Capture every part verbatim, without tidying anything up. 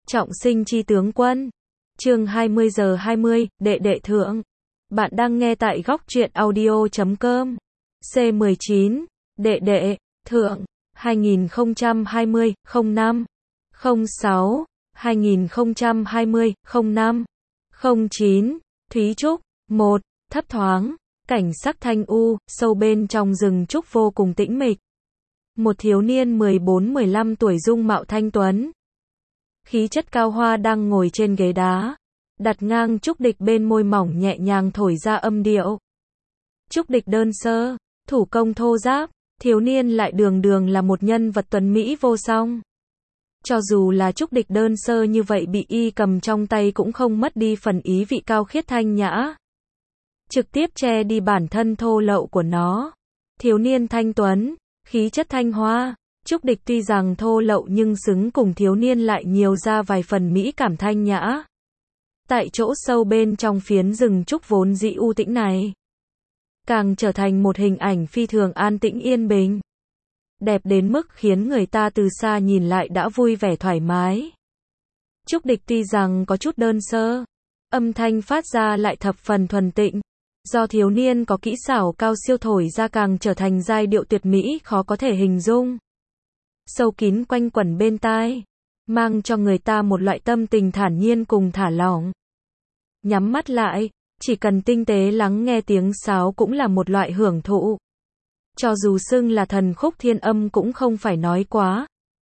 Trọng sinh chi tướng quân. Chương hai mươi giờ hai mươi, đệ đệ thượng. Bạn đang nghe tại góc truyện audio chấm com. C mười chín, đệ đệ, thượng, hai nghìn không trăm hai mươi, không năm, không sáu, hai nghìn không trăm hai mươi, không năm, không chín, Thúy Trúc, một, thấp thoáng, cảnh sắc thanh u, sâu bên trong rừng trúc vô cùng tĩnh mịch. Một thiếu niên mười bốn mười lăm tuổi dung mạo thanh tuấn. Khí chất cao hoa đang ngồi trên ghế đá. Đặt ngang trúc địch bên môi mỏng nhẹ nhàng thổi ra âm điệu. Trúc địch đơn sơ, thủ công thô ráp, thiếu niên lại đường đường là một nhân vật tuấn mỹ vô song. Cho dù là trúc địch đơn sơ như vậy bị y cầm trong tay cũng không mất đi phần ý vị cao khiết thanh nhã. Trực tiếp che đi bản thân thô lậu của nó. Thiếu niên thanh tuấn, khí chất thanh hoa, trúc địch tuy rằng thô lậu nhưng xứng cùng thiếu niên lại nhiều ra vài phần mỹ cảm thanh nhã. Tại chỗ sâu bên trong phiến rừng trúc vốn dĩ u tĩnh này, càng trở thành một hình ảnh phi thường an tĩnh yên bình. Đẹp đến mức khiến người ta từ xa nhìn lại đã vui vẻ thoải mái. Trúc địch tuy rằng có chút đơn sơ, âm thanh phát ra lại thập phần thuần tịnh. Do thiếu niên có kỹ xảo cao siêu thổi ra càng trở thành giai điệu tuyệt mỹ khó có thể hình dung. Sâu kín quanh quẩn bên tai, mang cho người ta một loại tâm tình thản nhiên cùng thả lỏng. Nhắm mắt lại, chỉ cần tinh tế lắng nghe tiếng sáo cũng là một loại hưởng thụ. Cho dù xưng là thần khúc thiên âm cũng không phải nói quá.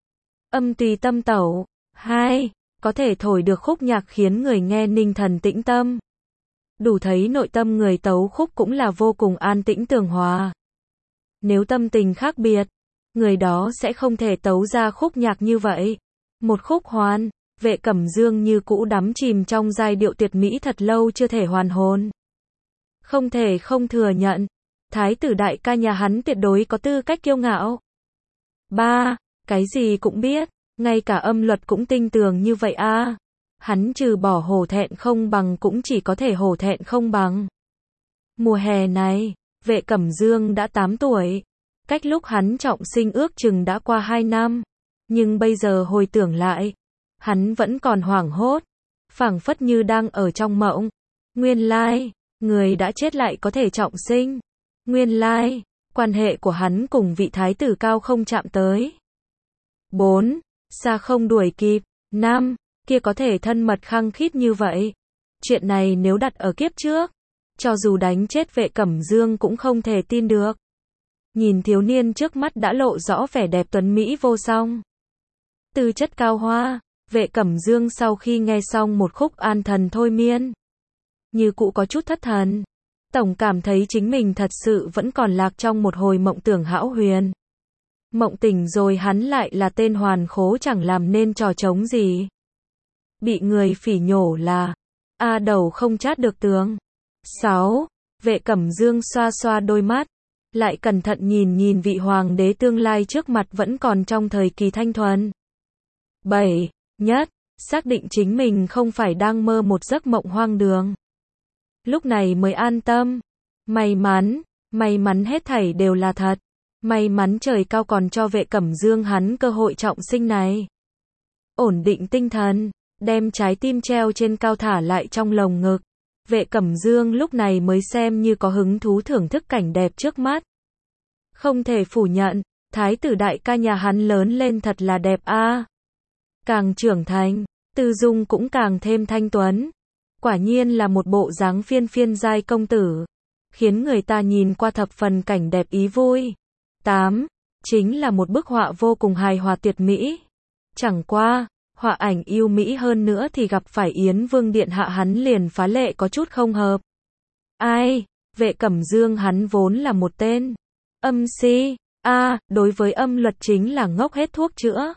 Âm tùy tâm tẩu. Hai, có thể thổi được khúc nhạc khiến người nghe ninh thần tĩnh tâm. Đủ thấy nội tâm người tấu khúc cũng là vô cùng an tĩnh tường hòa. Nếu tâm tình khác biệt, người đó sẽ không thể tấu ra khúc nhạc như vậy. Một khúc hoan, Vệ Cẩm Dương như cũ đắm chìm trong giai điệu tuyệt mỹ thật lâu chưa thể hoàn hồn. Không thể không thừa nhận, thái tử đại ca nhà hắn tuyệt đối có tư cách kiêu ngạo. Ba, cái gì cũng biết, ngay cả âm luật cũng tinh tường như vậy a. À. Hắn trừ bỏ hổ thẹn không bằng cũng chỉ có thể hổ thẹn không bằng. Mùa hè này, Vệ Cẩm Dương đã tám tuổi. Cách lúc hắn trọng sinh ước chừng đã qua hai năm. Nhưng bây giờ hồi tưởng lại, hắn vẫn còn hoảng hốt, phảng phất như đang ở trong mộng. Nguyên lai, người đã chết lại có thể trọng sinh. Nguyên lai, quan hệ của hắn cùng vị thái tử cao không chạm tới. Bốn, xa không đuổi kịp. Năm, kia có thể thân mật khăng khít như vậy. Chuyện này nếu đặt ở kiếp trước, cho dù đánh chết Vệ Cẩm Dương cũng không thể tin được. Nhìn thiếu niên trước mắt đã lộ rõ vẻ đẹp tuấn mỹ vô song. Tư chất cao hoa, Vệ Cẩm Dương sau khi nghe xong một khúc an thần thôi miên, như cũ có chút thất thần. Tổng cảm thấy chính mình thật sự vẫn còn lạc trong một hồi mộng tưởng hão huyền. Mộng tỉnh rồi hắn lại là tên hoàn khố chẳng làm nên trò trống gì. Bị người phỉ nhổ là A đầu không chát được tướng. Sáu, Vệ Cẩm Dương xoa xoa đôi mắt, lại cẩn thận nhìn nhìn vị hoàng đế tương lai trước mặt vẫn còn trong thời kỳ thanh thuần. Bảy, nhất, xác định chính mình không phải đang mơ một giấc mộng hoang đường. Lúc này mới an tâm. May mắn, may mắn hết thảy đều là thật. May mắn trời cao còn cho Vệ Cẩm Dương hắn cơ hội trọng sinh này. Ổn định tinh thần, đem trái tim treo trên cao thả lại trong lồng ngực. Vệ Cẩm Dương lúc này mới xem như có hứng thú thưởng thức cảnh đẹp trước mắt. Không thể phủ nhận, thái tử đại ca nhà hắn lớn lên thật là đẹp a. À. Càng trưởng thành, tư dung cũng càng thêm thanh tuấn. Quả nhiên là một bộ dáng phiên phiên giai công tử, khiến người ta nhìn qua thập phần cảnh đẹp ý vui. Tám, chính là một bức họa vô cùng hài hòa tuyệt mỹ. Chẳng qua, họa ảnh yêu mỹ hơn nữa thì gặp phải Yến Vương điện hạ hắn liền phá lệ có chút không hợp. Ai, Vệ Cẩm Dương hắn vốn là một tên âm si, a, à, đối với âm luật chính là ngốc hết thuốc chữa.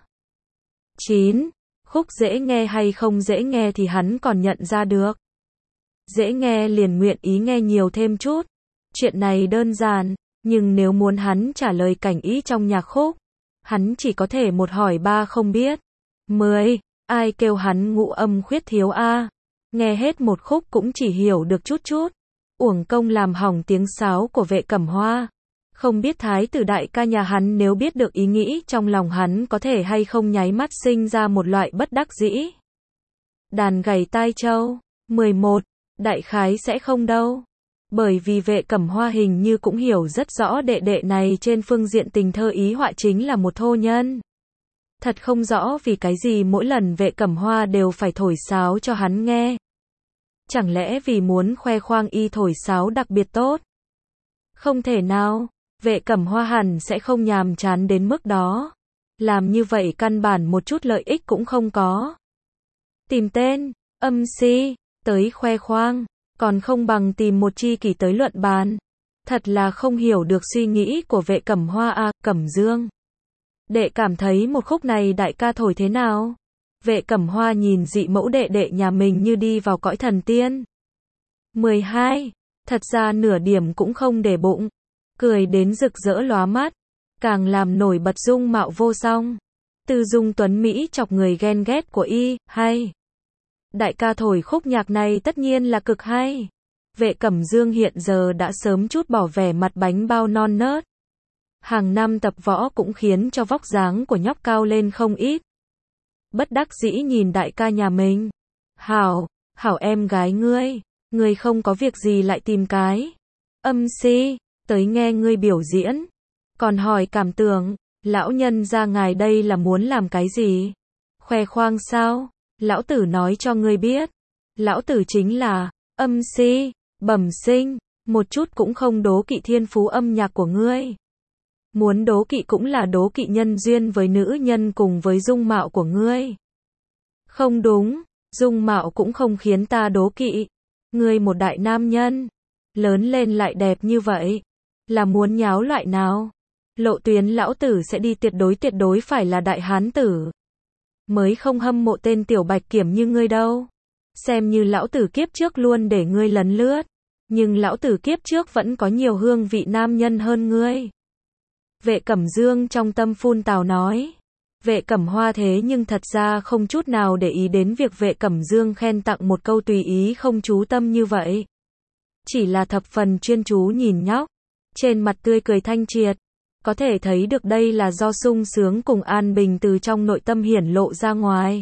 Chín, khúc dễ nghe hay không dễ nghe thì hắn còn nhận ra được. Dễ nghe liền nguyện ý nghe nhiều thêm chút. Chuyện này đơn giản, nhưng nếu muốn hắn trả lời cảnh ý trong nhạc khúc, hắn chỉ có thể một hỏi ba không biết. Mười, ai kêu hắn ngũ âm khuyết thiếu a? À? Nghe hết một khúc cũng chỉ hiểu được chút chút. Uổng công làm hỏng tiếng sáo của Vệ Cẩm Hoa. Không biết thái tử đại ca nhà hắn nếu biết được ý nghĩ trong lòng hắn có thể hay không nháy mắt sinh ra một loại bất đắc dĩ. Đàn gảy tai trâu. mười một. Đại khái sẽ không đâu. Bởi vì Vệ Cẩm Hoa hình như cũng hiểu rất rõ đệ đệ này trên phương diện tình thơ ý họa chính là một thô nhân. Thật không rõ vì cái gì mỗi lần Vệ Cẩm Hoa đều phải thổi sáo cho hắn nghe. Chẳng lẽ vì muốn khoe khoang y thổi sáo đặc biệt tốt? Không thể nào, Vệ Cẩm Hoa hẳn sẽ không nhàm chán đến mức đó. Làm như vậy căn bản một chút lợi ích cũng không có. Tìm tên, âm si, tới khoe khoang, còn không bằng tìm một tri kỷ tới luận bàn. Thật là không hiểu được suy nghĩ của Vệ Cẩm Hoa à, Cẩm Dương. Đệ cảm thấy một khúc này đại ca thổi thế nào? Vệ Cẩm Hoa nhìn dị mẫu đệ đệ nhà mình như đi vào cõi thần tiên. mười hai. Thật ra nửa điểm cũng không để bụng. Cười đến rực rỡ lóa mắt. Càng làm nổi bật dung mạo vô song. Tư dung tuấn Mỹ chọc người ghen ghét của y, hay. Đại ca thổi khúc nhạc này tất nhiên là cực hay. Vệ Cẩm Dương hiện giờ đã sớm chút bỏ vẻ mặt bánh bao non nớt. Hàng năm tập võ cũng khiến cho vóc dáng của nhóc cao lên không ít. Bất đắc dĩ nhìn đại ca nhà mình. Hảo, hảo em gái ngươi, ngươi không có việc gì lại tìm cái âm si, tới nghe ngươi biểu diễn. Còn hỏi cảm tưởng, lão nhân ra ngài đây là muốn làm cái gì? Khoe khoang sao? Lão tử nói cho ngươi biết. Lão tử chính là âm si, bẩm sinh, một chút cũng không đố kỵ thiên phú âm nhạc của ngươi. Muốn đố kỵ cũng là đố kỵ nhân duyên với nữ nhân cùng với dung mạo của ngươi. Không đúng, dung mạo cũng không khiến ta đố kỵ. Ngươi một đại nam nhân, lớn lên lại đẹp như vậy, là muốn nháo loại nào? Lộ tuyến lão tử sẽ đi tuyệt đối tuyệt đối phải là đại hán tử. Mới không hâm mộ tên tiểu bạch kiểm như ngươi đâu. Xem như lão tử kiếp trước luôn để ngươi lấn lướt. Nhưng lão tử kiếp trước vẫn có nhiều hương vị nam nhân hơn ngươi. Vệ Cẩm Dương trong tâm phun tào nói. Vệ Cẩm Hoa thế nhưng thật ra không chút nào để ý đến việc Vệ Cẩm Dương khen tặng một câu tùy ý không chú tâm như vậy. Chỉ là thập phần chuyên chú nhìn nhóc. Trên mặt tươi cười thanh triệt. Có thể thấy được đây là do sung sướng cùng an bình từ trong nội tâm hiển lộ ra ngoài.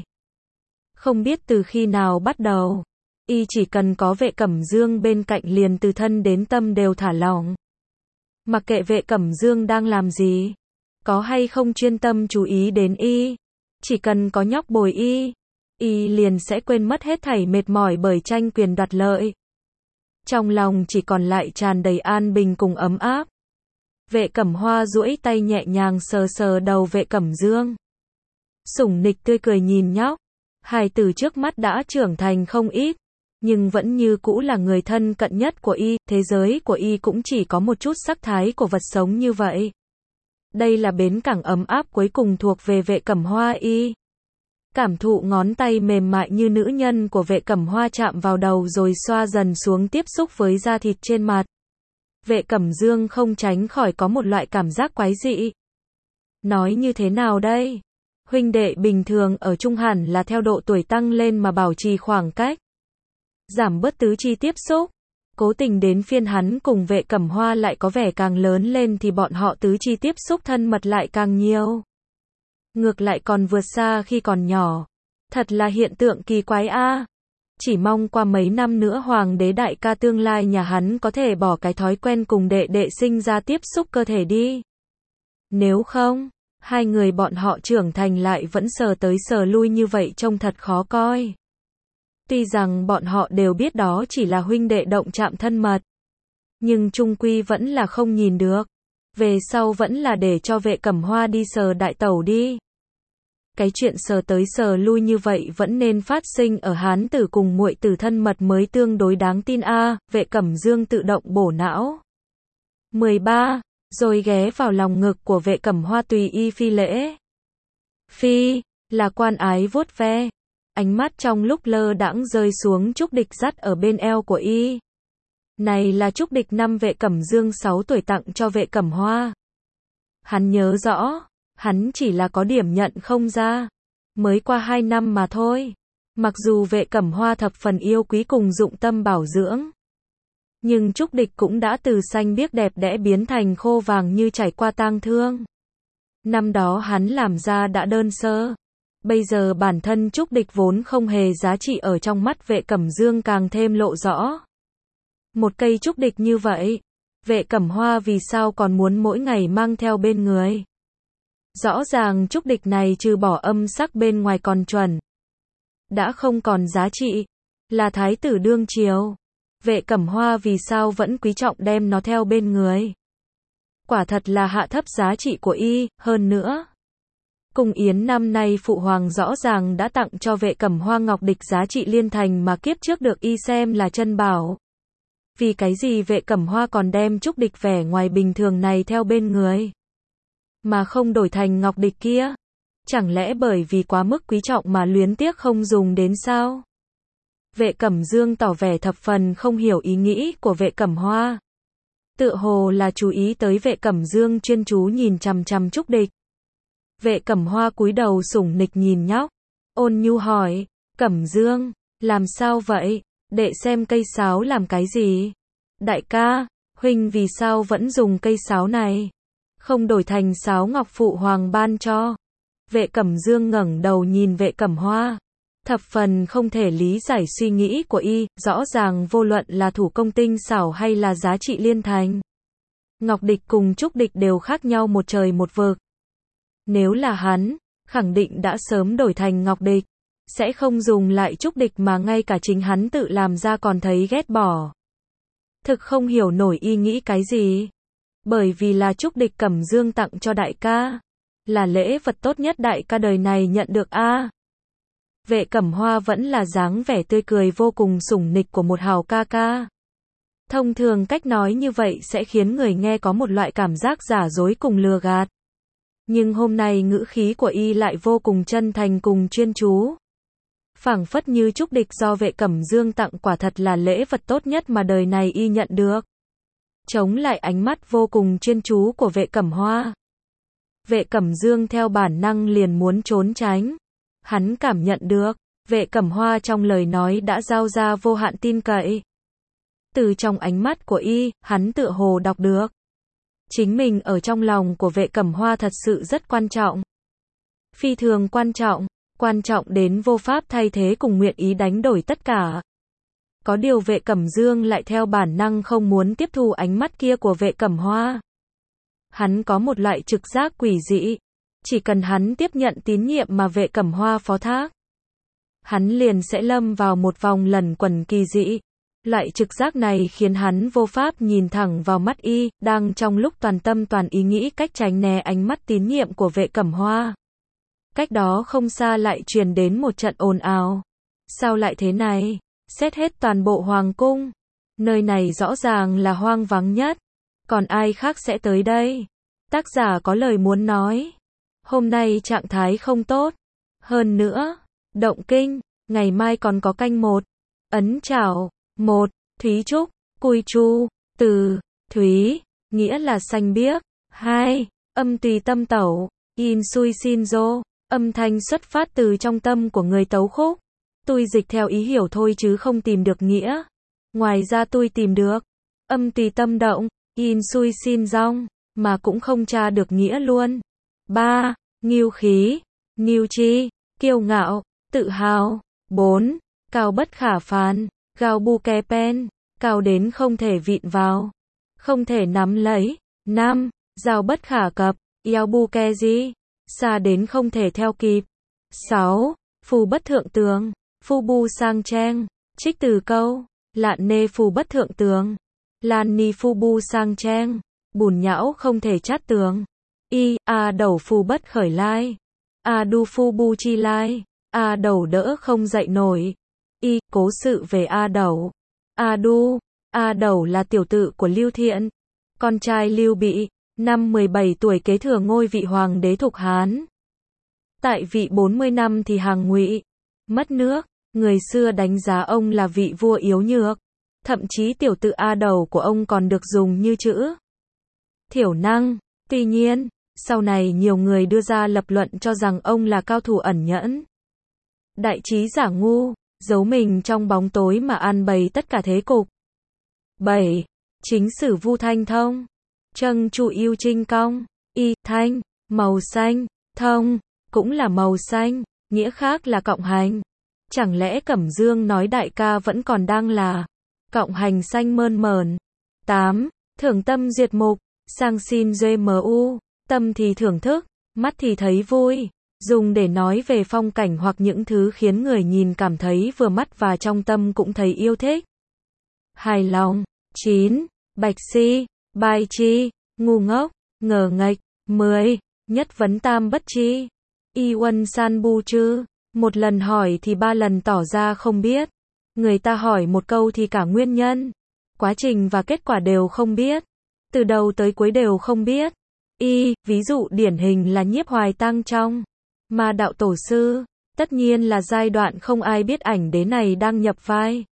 Không biết từ khi nào bắt đầu, y chỉ cần có Vệ Cẩm Dương bên cạnh liền từ thân đến tâm đều thả lỏng. Mặc kệ Vệ Cẩm Dương đang làm gì, có hay không chuyên tâm chú ý đến y, chỉ cần có nhóc bồi y, y liền sẽ quên mất hết thảy mệt mỏi bởi tranh quyền đoạt lợi. Trong lòng chỉ còn lại tràn đầy an bình cùng ấm áp. Vệ Cẩm Hoa duỗi tay nhẹ nhàng sờ sờ đầu Vệ Cẩm Dương. Sủng nịch tươi cười nhìn nhóc. Hài tử trước mắt đã trưởng thành không ít, nhưng vẫn như cũ là người thân cận nhất của y, thế giới của y cũng chỉ có một chút sắc thái của vật sống như vậy. Đây là bến cảng ấm áp cuối cùng thuộc về Vệ Cẩm Hoa y. Cảm thụ ngón tay mềm mại như nữ nhân của Vệ Cẩm Hoa chạm vào đầu rồi xoa dần xuống tiếp xúc với da thịt trên mặt. Vệ Cẩm Dương không tránh khỏi có một loại cảm giác quái dị. Nói như thế nào đây? Huynh đệ bình thường ở chung hẳn là theo độ tuổi tăng lên mà bảo trì khoảng cách. Giảm bớt tứ chi tiếp xúc. Cố tình đến phiên hắn cùng Vệ Cẩm Hoa lại có vẻ càng lớn lên thì bọn họ tứ chi tiếp xúc thân mật lại càng nhiều. Ngược lại còn vượt xa khi còn nhỏ. Thật là hiện tượng kỳ quái a. Chỉ mong qua mấy năm nữa hoàng đế đại ca tương lai nhà hắn có thể bỏ cái thói quen cùng đệ đệ sinh ra tiếp xúc cơ thể đi. Nếu không, hai người bọn họ trưởng thành lại vẫn sờ tới sờ lui như vậy trông thật khó coi. Tuy rằng bọn họ đều biết đó chỉ là huynh đệ động chạm thân mật, nhưng chung quy vẫn là không nhìn được. Về sau vẫn là để cho Vệ Cẩm Hoa đi sờ đại tẩu đi. Cái chuyện sờ tới sờ lui như vậy vẫn nên phát sinh ở hán tử cùng muội tử thân mật mới tương đối đáng tin a. À, Vệ Cẩm Dương tự động bổ não. mười ba. Rồi ghé vào lòng ngực của Vệ Cẩm Hoa tùy y phi lễ. Phi, là quan ái vuốt ve. Ánh mắt trong lúc lơ đãng rơi xuống trúc địch dắt ở bên eo của y. Này là trúc địch năm Vệ Cẩm Dương sáu tuổi tặng cho Vệ Cẩm Hoa. Hắn nhớ rõ, hắn chỉ là có điểm nhận không ra. Mới qua hai năm mà thôi. Mặc dù Vệ Cẩm Hoa thập phần yêu quý cùng dụng tâm bảo dưỡng, nhưng trúc địch cũng đã từ xanh biếc đẹp đẽ biến thành khô vàng như trải qua tang thương. Năm đó hắn làm ra đã đơn sơ. Bây giờ bản thân Trúc Địch vốn không hề giá trị ở trong mắt Vệ Cẩm Dương càng thêm lộ rõ. Một cây trúc địch như vậy, Vệ Cẩm Hoa vì sao còn muốn mỗi ngày mang theo bên người? Rõ ràng trúc địch này trừ bỏ âm sắc bên ngoài còn chuẩn. Đã không còn giá trị, là thái tử đương triều. Vệ Cẩm Hoa vì sao vẫn quý trọng đem nó theo bên người? Quả thật là hạ thấp giá trị của y, hơn nữa. Cung yến năm nay phụ hoàng rõ ràng đã tặng cho Vệ Cẩm Hoa ngọc địch giá trị liên thành mà kiếp trước được y xem là chân bảo. Vì cái gì Vệ Cẩm Hoa còn đem trúc địch vẻ ngoài bình thường này theo bên người? Mà không đổi thành ngọc địch kia? Chẳng lẽ bởi vì quá mức quý trọng mà luyến tiếc không dùng đến sao? Vệ Cẩm Dương tỏ vẻ thập phần không hiểu ý nghĩ của Vệ Cẩm Hoa. Tựa hồ là chú ý tới Vệ Cẩm Dương chuyên chú nhìn chằm chằm trúc địch. Vệ Cẩm Hoa cúi đầu sủng nịch nhìn nhóc, ôn nhu hỏi, Cẩm Dương, làm sao vậy? Đệ xem cây sáo làm cái gì? Đại ca, huynh vì sao vẫn dùng cây sáo này? Không đổi thành sáo ngọc phụ hoàng ban cho? Vệ Cẩm Dương ngẩng đầu nhìn Vệ Cẩm Hoa. Thập phần không thể lý giải suy nghĩ của y, rõ ràng vô luận là thủ công tinh xảo hay là giá trị liên thành. Ngọc địch cùng trúc địch đều khác nhau một trời một vực. Nếu là hắn, khẳng định đã sớm đổi thành ngọc địch. Sẽ không dùng lại trúc địch mà ngay cả chính hắn tự làm ra còn thấy ghét bỏ. Thực không hiểu nổi y nghĩ cái gì. Bởi vì là trúc địch Cẩm Dương tặng cho đại ca. Là lễ vật tốt nhất đại ca đời này nhận được a. À. Vệ Cẩm Hoa vẫn là dáng vẻ tươi cười vô cùng sủng nịch của một hào ca ca. Thông thường cách nói như vậy sẽ khiến người nghe có một loại cảm giác giả dối cùng lừa gạt. Nhưng hôm nay ngữ khí của y lại vô cùng chân thành cùng chuyên chú. Phảng phất như trúc địch do Vệ Cẩm Dương tặng quả thật là lễ vật tốt nhất mà đời này y nhận được. Chống lại ánh mắt vô cùng chuyên chú của Vệ Cẩm Hoa. Vệ Cẩm Dương theo bản năng liền muốn trốn tránh. Hắn cảm nhận được, Vệ Cẩm Hoa trong lời nói đã giao ra vô hạn tin cậy. Từ trong ánh mắt của y, hắn tựa hồ đọc được. Chính mình ở trong lòng của Vệ Cẩm Hoa thật sự rất quan trọng. Phi thường quan trọng, quan trọng đến vô pháp thay thế cùng nguyện ý đánh đổi tất cả. Có điều Vệ Cẩm Dương lại theo bản năng không muốn tiếp thu ánh mắt kia của Vệ Cẩm Hoa. Hắn có một loại trực giác quỷ dị. Chỉ cần hắn tiếp nhận tín nhiệm mà Vệ Cẩm Hoa phó thác, hắn liền sẽ lâm vào một vòng lẩn quẩn kỳ dị. Loại trực giác này khiến hắn vô pháp nhìn thẳng vào mắt y, đang trong lúc toàn tâm toàn ý nghĩ cách tránh né ánh mắt tín nhiệm của Vệ Cẩm Hoa. Cách đó không xa lại truyền đến một trận ồn ào. Sao lại thế này? Xét hết toàn bộ hoàng cung, nơi này rõ ràng là hoang vắng nhất. Còn ai khác sẽ tới đây? Tác giả có lời muốn nói. Hôm nay trạng thái không tốt. Hơn nữa, động kinh, ngày mai còn có canh một. Ấn chảo, một, Thúy Trúc, Cùi Chu, Từ, Thúy, nghĩa là xanh biếc. Hai, âm tùy tâm tẩu, in sui shinzo, âm thanh xuất phát từ trong tâm của người tấu khúc. Tôi dịch theo ý hiểu thôi chứ không tìm được nghĩa. Ngoài ra tôi tìm được, âm tùy tâm động, in sui shin rong, mà cũng không tra được nghĩa luôn. Ba, Nghiêu khí, Nghiêu chi, kiêu ngạo, tự hào. Bốn, Cao bất khả phán, Gao bu ke pen, cao đến không thể vịn vào, không thể nắm lấy. Năm, Giao bất khả cập, Yao bu ke gì, xa đến không thể theo kịp. Sáu, Phù bất thượng tướng, Phu bu sang trang, trích từ câu, Lạn nê phù bất thượng tướng, Lan ni phu bu sang trang, bùn nhão không thể chát tường. Y, a đầu phu bất khởi lai. A đu phu bu chi lai. A đầu đỡ không dậy nổi. Y, cố sự về A đầu. A đu, A đầu là tiểu tự của Lưu Thiện, con trai Lưu Bị, năm mười bảy tuổi kế thừa ngôi vị hoàng đế Thục Hán. Tại vị bốn mươi năm thì hàng Ngụy, mất nước, người xưa đánh giá ông là vị vua yếu nhược. Thậm chí tiểu tự A đầu của ông còn được dùng như chữ thiểu năng. Tuy nhiên, sau này nhiều người đưa ra lập luận cho rằng ông là cao thủ ẩn nhẫn, đại trí giả ngu, giấu mình trong bóng tối mà an bày tất cả thế cục. Bảy. Chính sử Vu Thanh Thông, Trâng Trụ Yêu Trinh Công, Y, Thanh, màu xanh, Thông, cũng là màu xanh, nghĩa khác là cộng hành. Chẳng lẽ Cẩm Dương nói đại ca vẫn còn đang là cộng hành xanh mơn mởn. tám. Thưởng tâm duyệt mục, sang xin giê em u, tâm thì thưởng thức, mắt thì thấy vui, dùng để nói về phong cảnh hoặc những thứ khiến người nhìn cảm thấy vừa mắt và trong tâm cũng thấy yêu thích. Hài lòng. chín. Bạch si, bài chi, ngu ngốc, ngờ nghệch. mười. Nhất vấn tam bất chi, y uân san bu chư, một lần hỏi thì ba lần tỏ ra không biết. Người ta hỏi một câu thì cả nguyên nhân, quá trình và kết quả đều không biết. Từ đầu tới cuối đều không biết. Y, ví dụ điển hình là Nhiếp Hoài Tăng trong Ma Đạo Tổ Sư, tất nhiên là giai đoạn không ai biết ảnh đế này đang nhập vai.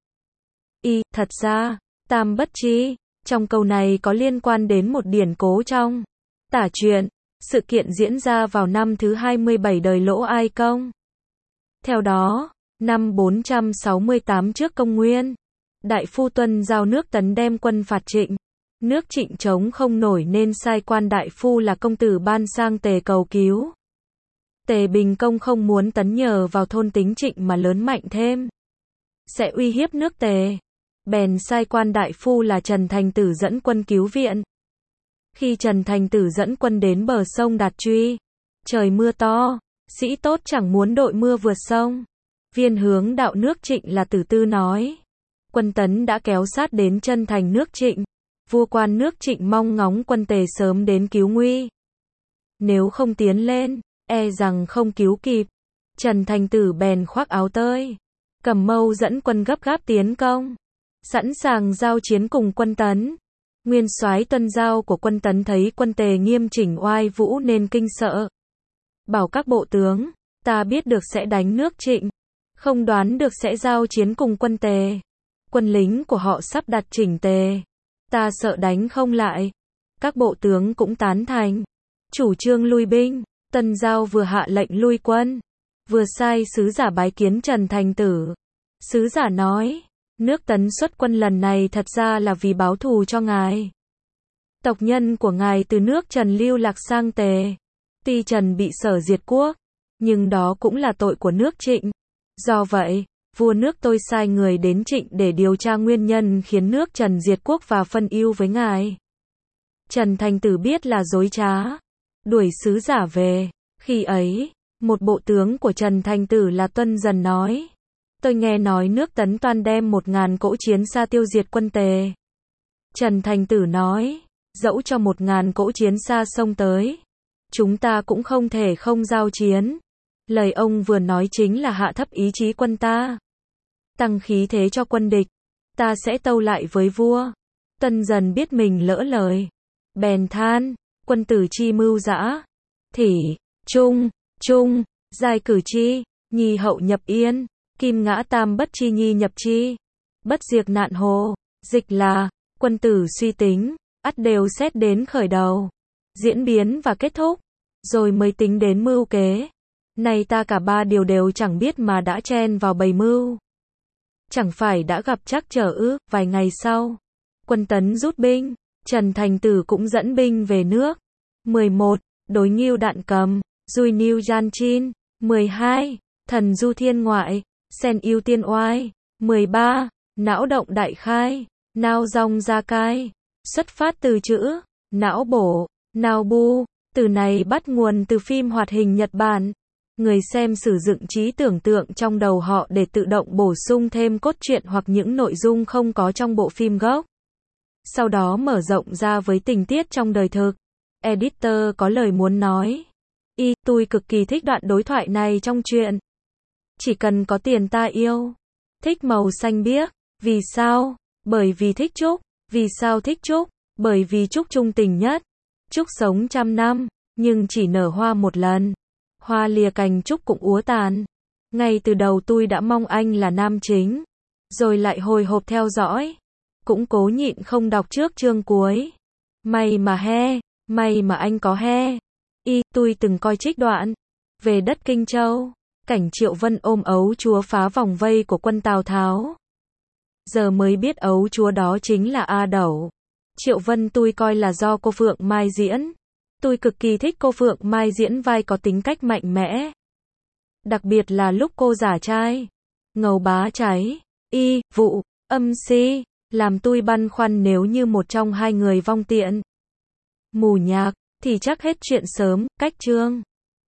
Y, thật ra, tam bất chi, trong câu này có liên quan đến một điển cố trong tả truyện, sự kiện diễn ra vào năm thứ hai mươi bảy đời Lỗ Ai Công. Theo đó, năm bốn trăm sáu mươi tám trước công nguyên, Đại Phu Tuân giao nước Tấn đem quân phạt Trịnh. Nước Trịnh chống không nổi nên sai quan đại phu là công tử Ban sang Tề cầu cứu. Tề Bình Công không muốn Tấn nhờ vào thôn tính Trịnh mà lớn mạnh thêm, sẽ uy hiếp nước Tề. Bèn sai quan đại phu là Trần Thành Tử dẫn quân cứu viện. Khi Trần Thành Tử dẫn quân đến bờ sông Đạt Truy, trời mưa to, sĩ tốt chẳng muốn đội mưa vượt sông. Viên hướng đạo nước Trịnh là Tử Tư nói, quân Tấn đã kéo sát đến chân thành nước Trịnh. Vua quan nước Trịnh mong ngóng quân Tề sớm đến cứu nguy. Nếu không tiến lên, e rằng không cứu kịp. Trần Thành Tử bèn khoác áo tơi, cầm mâu dẫn quân gấp gáp tiến công, sẵn sàng giao chiến cùng quân Tấn. Nguyên soái Tuân Giao của quân Tấn thấy quân Tề nghiêm chỉnh oai vũ nên kinh sợ. Bảo các bộ tướng, ta biết được sẽ đánh nước Trịnh, không đoán được sẽ giao chiến cùng quân Tề. Quân lính của họ sắp đặt chỉnh tề, ta sợ đánh không lại. Các bộ tướng cũng tán thành chủ trương lui binh. Tuân Giao vừa hạ lệnh lui quân, vừa sai sứ giả bái kiến Trần Thành Tử. Sứ giả nói, nước Tấn xuất quân lần này thật ra là vì báo thù cho ngài. Tộc nhân của ngài từ nước Trần lưu lạc sang Tề. Tuy Trần bị Sở diệt quốc, nhưng đó cũng là tội của nước Trịnh. Do vậy, vua nước tôi sai người đến Trịnh để điều tra nguyên nhân khiến nước Trần diệt quốc và phân ưu với ngài. Trần Thành Tử biết là dối trá, đuổi sứ giả về. Khi ấy, một bộ tướng của Trần Thành Tử là Tuân Dần nói, tôi nghe nói nước Tấn toan đem một ngàn cỗ chiến xa tiêu diệt quân Tề. Trần Thành Tử nói, dẫu cho một ngàn cỗ chiến xa xông tới, chúng ta cũng không thể không giao chiến. Lời ông vừa nói chính là hạ thấp ý chí quân ta, tăng khí thế cho quân địch. Ta sẽ tâu lại với vua. Tuân Dần biết mình lỡ lời, bèn than, quân tử chi mưu dã, thỉ, trung, trung, giai cử chi, nhi hậu nhập yên, kim ngã tam bất chi nhi nhập chi, bất diệt nạn hồ. Dịch là, quân tử suy tính, ắt đều xét đến khởi đầu, diễn biến và kết thúc, rồi mới tính đến mưu kế. Này ta cả ba điều đều chẳng biết mà đã chen vào bầy mưu. Chẳng phải đã gặp trắc trở ư? Vài ngày sau, quân Tấn rút binh, Trần Thành Tử cũng dẫn binh về nước. mười một. Đối Ngưu Đạn Cầm, Dùi Niu Gian Chin. mười hai. Thần Du Thiên Ngoại, Sen Yêu Tiên Oai. mười ba. Não Động Đại Khai, Nao Dong Gia Cai. Xuất phát từ chữ não bổ, nào bu. Từ này bắt nguồn từ phim hoạt hình Nhật Bản. Người xem sử dụng trí tưởng tượng trong đầu họ để tự động bổ sung thêm cốt truyện hoặc những nội dung không có trong bộ phim gốc. Sau đó mở rộng ra với tình tiết trong đời thực. Editor có lời muốn nói. Y, tôi cực kỳ thích đoạn đối thoại này trong truyện. Chỉ cần có tiền ta yêu. Thích màu xanh biếc. Vì sao? Bởi vì thích Trúc. Vì sao thích Trúc? Bởi vì Trúc trung tình nhất. Trúc sống trăm năm, nhưng chỉ nở hoa một lần. Hoa lìa cành Trúc cũng úa tàn. Ngay từ đầu tôi đã mong anh là nam chính, rồi lại hồi hộp theo dõi. Cũng cố nhịn không đọc trước chương cuối. May mà he, may mà anh có he. Y, tôi từng coi trích đoạn về đất Kinh Châu, cảnh Triệu Vân ôm ấu chúa phá vòng vây của quân Tào Tháo. Giờ mới biết ấu chúa đó chính là A Đẩu. Triệu Vân tôi coi là do cô Phượng Mai diễn. Tôi cực kỳ thích cô Phượng Mai diễn vai có tính cách mạnh mẽ, Đặc biệt là lúc cô giả trai. Ngầu bá cháy. Y, vụ, âm si. Làm tui băn khoăn nếu như một trong hai người vong tiện. Mù nhạc, thì chắc hết chuyện sớm, cách chương.